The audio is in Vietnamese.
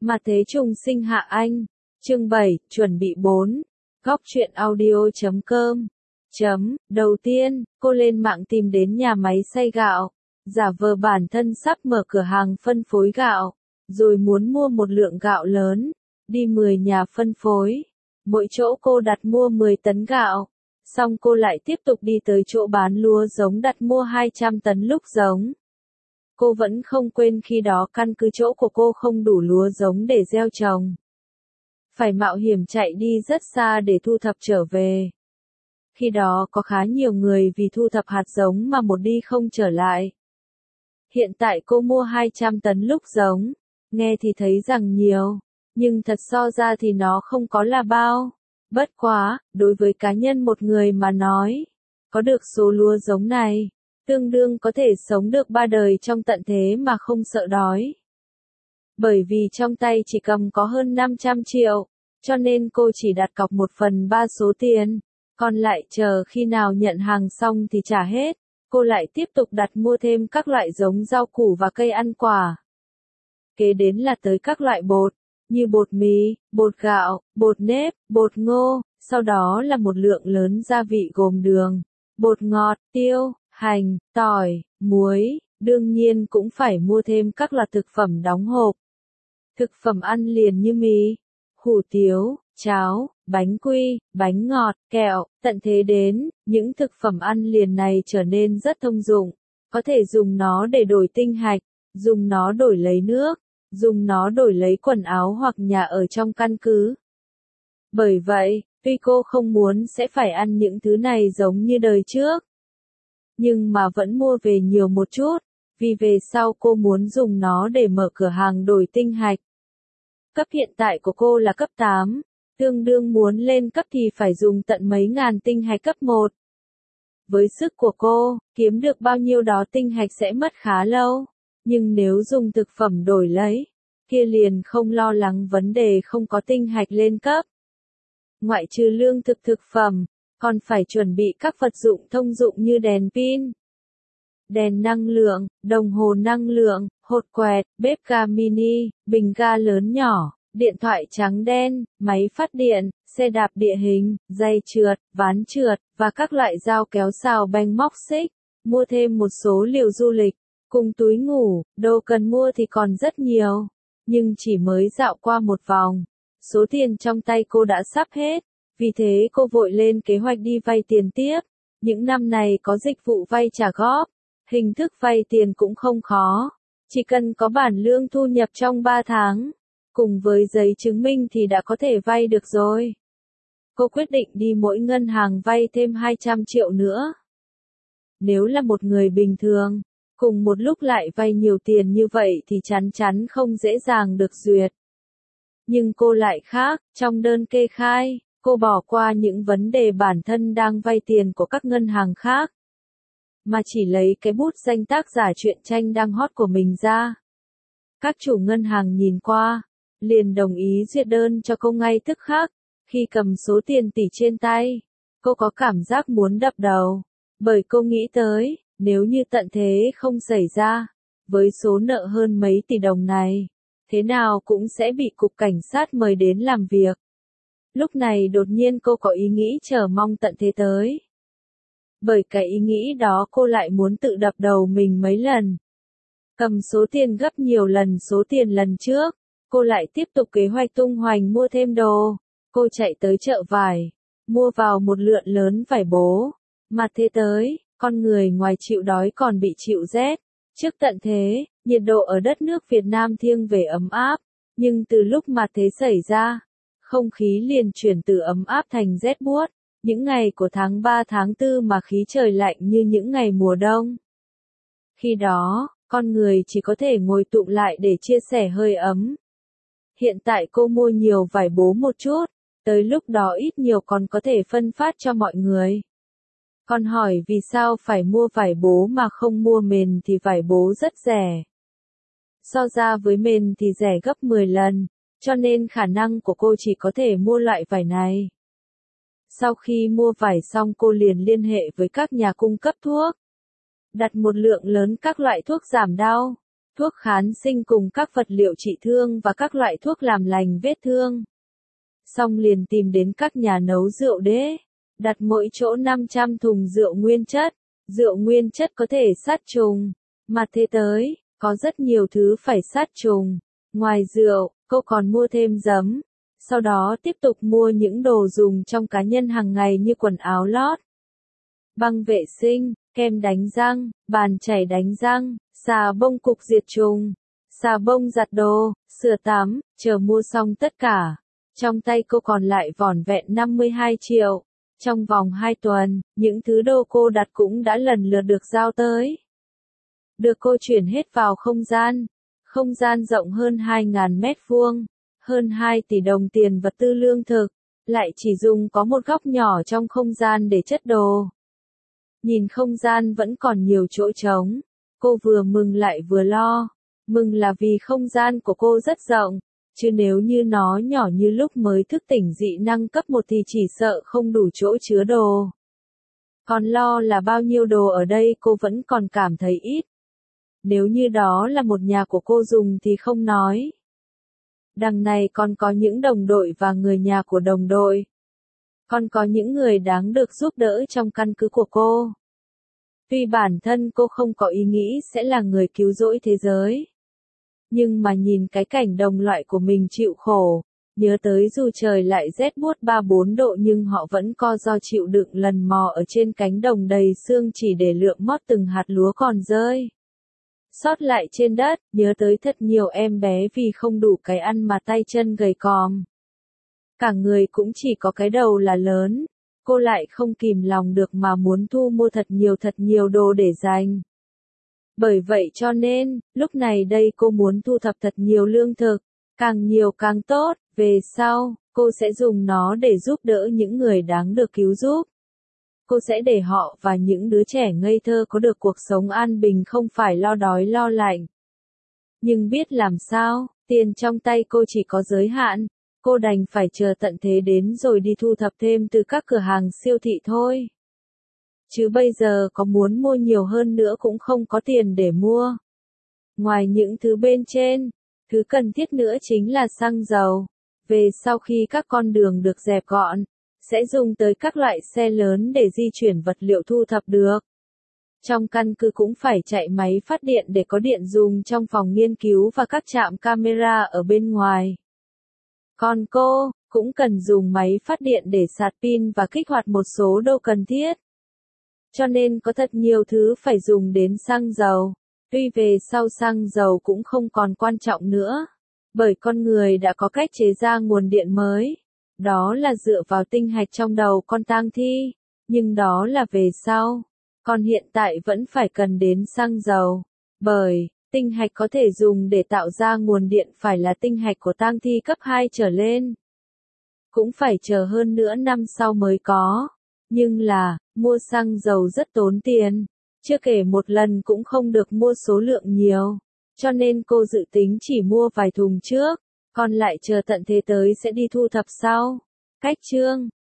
Mà thế trùng sinh hạ anh. Chương 7, chuẩn bị 4. Góc truyện audio.com. Đầu tiên, cô lên mạng tìm đến nhà máy xay gạo, giả vờ bản thân sắp mở cửa hàng phân phối gạo, rồi muốn mua một lượng gạo lớn, đi 10 nhà phân phối. Mỗi chỗ cô đặt mua 10 tấn gạo, xong cô lại tiếp tục đi tới chỗ bán lúa giống đặt mua 200 tấn lúc giống. Cô vẫn không quên khi đó căn cứ chỗ của cô không đủ lúa giống để gieo trồng. Phải mạo hiểm chạy đi rất xa để thu thập trở về. Khi đó có khá nhiều người vì thu thập hạt giống mà một đi không trở lại. Hiện tại cô mua 200 tấn lúc giống, nghe thì thấy rằng nhiều, nhưng thật so ra thì nó không có là bao. Bất quá, đối với cá nhân một người mà nói, có được số lúa giống này, tương đương có thể sống được 3 đời trong tận thế mà không sợ đói. Bởi vì trong tay chỉ cầm có hơn 500 triệu, cho nên cô chỉ đặt cọc 1/3 số tiền, còn lại chờ khi nào nhận hàng xong thì trả hết. Cô lại tiếp tục đặt mua thêm các loại giống rau củ và cây ăn quả. Kế đến là tới các loại bột, như bột mì, bột gạo, bột nếp, bột ngô, sau đó là một lượng lớn gia vị gồm đường, bột ngọt, tiêu, hành, tỏi, muối, đương nhiên cũng phải mua thêm các loại thực phẩm đóng hộp. Thực phẩm ăn liền như mì, hủ tiếu, cháo, bánh quy, bánh ngọt, kẹo, tận thế đến, những thực phẩm ăn liền này trở nên rất thông dụng. Có thể dùng nó để đổi tinh hạch, dùng nó đổi lấy nước, dùng nó đổi lấy quần áo hoặc nhà ở trong căn cứ. Bởi vậy, tuy cô không muốn sẽ phải ăn những thứ này giống như đời trước, nhưng mà vẫn mua về nhiều một chút, vì về sau cô muốn dùng nó để mở cửa hàng đổi tinh hạch. Cấp hiện tại của cô là cấp 8, tương đương muốn lên cấp thì phải dùng tận mấy ngàn tinh hạch cấp 1. Với sức của cô, kiếm được bao nhiêu đó tinh hạch sẽ mất khá lâu, nhưng nếu dùng thực phẩm đổi lấy, kia liền không lo lắng vấn đề không có tinh hạch lên cấp. Ngoại trừ lương thực thực phẩm, còn phải chuẩn bị các vật dụng thông dụng như đèn pin, đèn năng lượng, đồng hồ năng lượng, hột quẹt, bếp ga mini, bình ga lớn nhỏ, điện thoại trắng đen, máy phát điện, xe đạp địa hình, dây trượt, ván trượt, và các loại dao kéo xào banh móc xích. Mua thêm một số liều du lịch, cùng túi ngủ, đồ cần mua thì còn rất nhiều. Nhưng chỉ mới dạo qua một vòng, số tiền trong tay cô đã sắp hết. Vì thế cô vội lên kế hoạch đi vay tiền tiếp. Những năm này có dịch vụ vay trả góp. Hình thức vay tiền cũng không khó. Chỉ cần có bản lương thu nhập trong 3 tháng. Cùng với giấy chứng minh thì đã có thể vay được rồi. Cô quyết định đi mỗi ngân hàng vay thêm 200 triệu nữa. Nếu là một người bình thường, cùng một lúc lại vay nhiều tiền như vậy thì chắn chắn không dễ dàng được duyệt. Nhưng cô lại khác, trong đơn kê khai, cô bỏ qua những vấn đề bản thân đang vay tiền của các ngân hàng khác, mà chỉ lấy cái bút danh tác giả truyện tranh đang hot của mình ra. Các chủ ngân hàng nhìn qua, liền đồng ý duyệt đơn cho cô ngay tức khắc. Khi cầm số tiền tỷ trên tay, cô có cảm giác muốn đập đầu, bởi cô nghĩ tới, nếu như tận thế không xảy ra, với số nợ hơn mấy tỷ đồng này, thế nào cũng sẽ bị cục cảnh sát mời đến làm việc. Lúc này đột nhiên cô có ý nghĩ chờ mong tận thế tới. Bởi cái ý nghĩ đó cô lại muốn tự đập đầu mình mấy lần. Cầm số tiền gấp nhiều lần số tiền lần trước, cô lại tiếp tục kế hoạch tung hoành mua thêm đồ. Cô chạy tới chợ vải, mua vào một lượng lớn vải bố. Mà thế tới, con người ngoài chịu đói còn bị chịu rét. Trước tận thế, nhiệt độ ở đất nước Việt Nam thiêng về ấm áp, nhưng từ lúc mà thế xảy ra, không khí liền chuyển từ ấm áp thành rét buốt. Những ngày của tháng 3 tháng 4 mà khí trời lạnh như những ngày mùa đông. Khi đó, con người chỉ có thể ngồi tụ lại để chia sẻ hơi ấm. Hiện tại cô mua nhiều vải bố một chút, tới lúc đó ít nhiều còn có thể phân phát cho mọi người. Còn hỏi vì sao phải mua vải bố mà không mua mền thì vải bố rất rẻ. So ra với mền thì rẻ gấp 10 lần, cho nên khả năng của cô chỉ có thể mua loại vải này. Sau khi mua vải xong cô liền liên hệ với các nhà cung cấp thuốc. Đặt một lượng lớn các loại thuốc giảm đau, thuốc kháng sinh cùng các vật liệu trị thương và các loại thuốc làm lành vết thương. Xong liền tìm đến các nhà nấu rượu đế, đặt mỗi chỗ 500 thùng rượu nguyên chất. Rượu nguyên chất có thể sát trùng, mà thế tới, có rất nhiều thứ phải sát trùng. Ngoài rượu, cô còn mua thêm giấm, sau đó tiếp tục mua những đồ dùng trong cá nhân hàng ngày như quần áo lót, băng vệ sinh, kem đánh răng, bàn chải đánh răng, xà bông cục diệt trùng, xà bông giặt đồ, sữa tắm, chờ mua xong tất cả. Trong tay cô còn lại vỏn vẹn 52 triệu. Trong vòng 2 tuần, những thứ đồ cô đặt cũng đã lần lượt được giao tới. Được cô chuyển hết vào không gian rộng hơn 2.000 mét vuông, hơn 2 tỷ đồng tiền vật tư lương thực, lại chỉ dùng có một góc nhỏ trong không gian để chất đồ. Nhìn không gian vẫn còn nhiều chỗ trống, cô vừa mừng lại vừa lo. Mừng là vì không gian của cô rất rộng, chứ nếu như nó nhỏ như lúc mới thức tỉnh dị năng cấp 1 thì chỉ sợ không đủ chỗ chứa đồ. Còn lo là bao nhiêu đồ ở đây cô vẫn còn cảm thấy ít. Nếu như đó là một nhà của cô dùng thì không nói. Đằng này còn có những đồng đội và người nhà của đồng đội. Còn có những người đáng được giúp đỡ trong căn cứ của cô. Tuy bản thân cô không có ý nghĩ sẽ là người cứu rỗi thế giới. Nhưng mà nhìn cái cảnh đồng loại của mình chịu khổ, nhớ tới dù trời lại rét buốt 3-4 độ nhưng họ vẫn co ro chịu đựng lần mò ở trên cánh đồng đầy sương chỉ để lượm mót từng hạt lúa còn rơi sót lại trên đất, nhớ tới thật nhiều em bé vì không đủ cái ăn mà tay chân gầy còm. Cả người cũng chỉ có cái đầu là lớn, cô lại không kìm lòng được mà muốn thu mua thật nhiều đồ để dành. Bởi vậy cho nên, lúc này đây cô muốn thu thập thật nhiều lương thực, càng nhiều càng tốt, về sau, cô sẽ dùng nó để giúp đỡ những người đáng được cứu giúp. Cô sẽ để họ và những đứa trẻ ngây thơ có được cuộc sống an bình không phải lo đói lo lạnh. Nhưng biết làm sao, tiền trong tay cô chỉ có giới hạn, cô đành phải chờ tận thế đến rồi đi thu thập thêm từ các cửa hàng siêu thị thôi. Chứ bây giờ có muốn mua nhiều hơn nữa cũng không có tiền để mua. Ngoài những thứ bên trên, thứ cần thiết nữa chính là xăng dầu. Về sau khi các con đường được dẹp gọn, sẽ dùng tới các loại xe lớn để di chuyển vật liệu thu thập được. Trong căn cứ cũng phải chạy máy phát điện để có điện dùng trong phòng nghiên cứu và các trạm camera ở bên ngoài. Còn cô, cũng cần dùng máy phát điện để sạc pin và kích hoạt một số đồ cần thiết. Cho nên có thật nhiều thứ phải dùng đến xăng dầu. Tuy về sau xăng dầu cũng không còn quan trọng nữa, bởi con người đã có cách chế ra nguồn điện mới. Đó là dựa vào tinh hạch trong đầu con tang thi, nhưng đó là về sau. Còn hiện tại vẫn phải cần đến xăng dầu, bởi tinh hạch có thể dùng để tạo ra nguồn điện phải là tinh hạch của tang thi cấp 2 trở lên. Cũng phải chờ hơn nửa năm sau mới có. Nhưng là, mua xăng dầu rất tốn tiền, chưa kể một lần cũng không được mua số lượng nhiều. Cho nên cô dự tính chỉ mua vài thùng trước, còn lại chờ tận thế tới sẽ đi thu thập sau. Cách chương